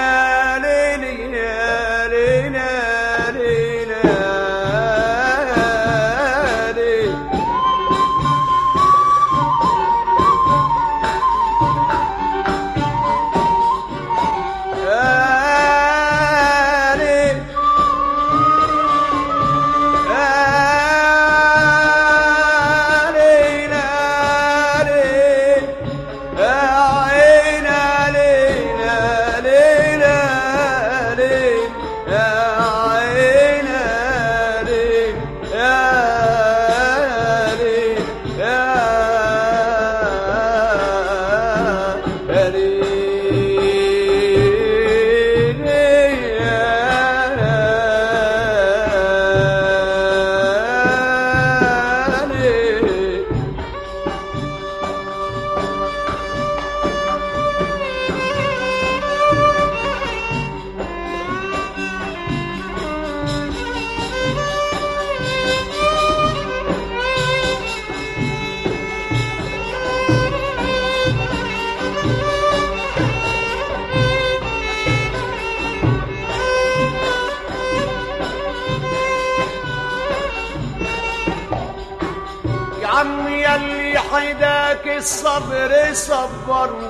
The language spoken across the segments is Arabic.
عمي يلي حيداك الصبر صبرني،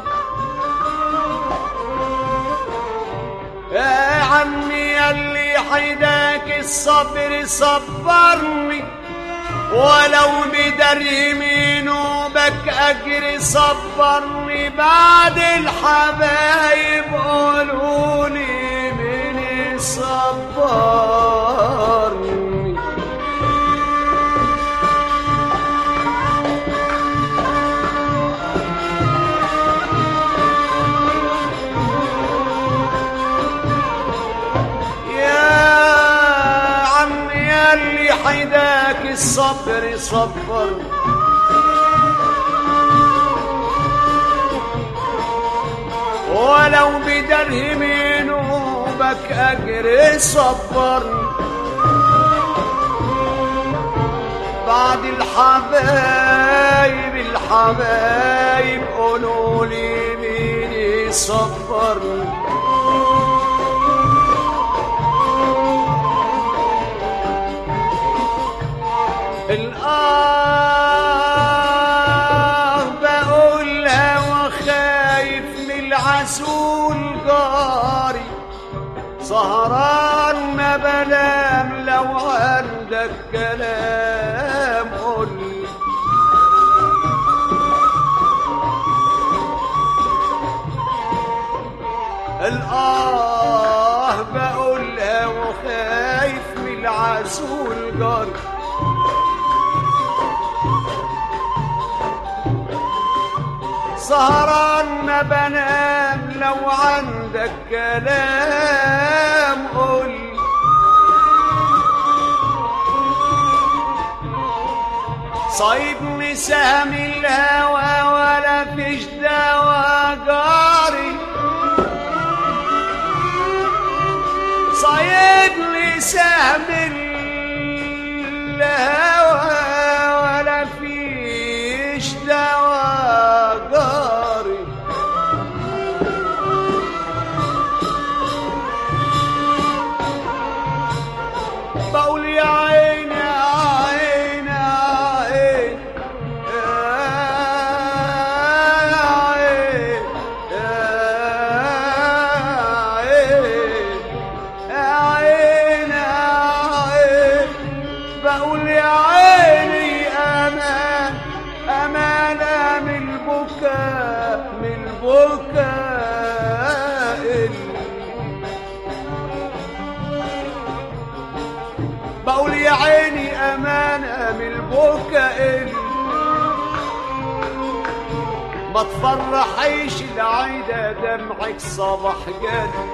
يا عمي يلي حيداك الصبر صبرني، ولو بدر يمينه بك أجري صبرني. بعد الحبايب قولولي مين صبرني. حيداك الصبر صبر، ولو بدرهم نوبك أجر صبر. بعد الحبايب قولولي مين يصبرني. بقولها وخايف من العسول جاري، سهران ما بنام لو عندك كلام قولي. بقولها وخايف من العسول جاري، سهران ما بنام لو عندك كلام قول. صايبني سهم الهوى ولا فيش دوا جاري، صايبني سهم الهوى ولا فيش دوا جاري. بقول يا عيني يا عيني يا عيني يا عيني يا عيني، بقول يا عيني أمان أمانة من البكاء من البكاء. بقول يا عيني أمانة من البكاء، ما تفرحيش العيدة دمعك صباح جد.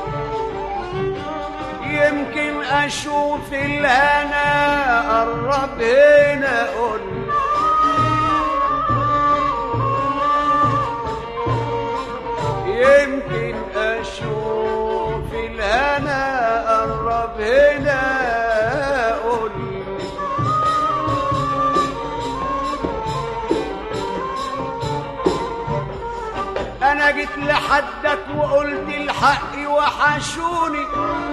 يمكن أشوف الهنا قرب هنا قول، يمكن أشوف الهنا قرب هنا قول. أنا جيت لحدك وقلت الحق وحشوني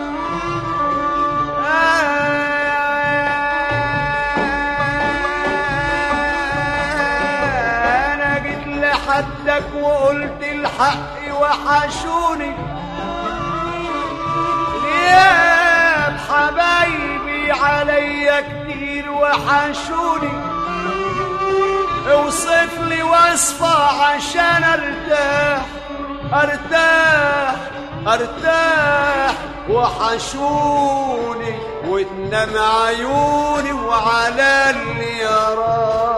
انا جيت لحدك وقلت الحق وحشوني غياب حبايبي عليا كتير وحشوني اوصف لي وصفة عشان ارتاح ارتاح ارتاح وحشوني وتنام عيوني وعلى اللي يراك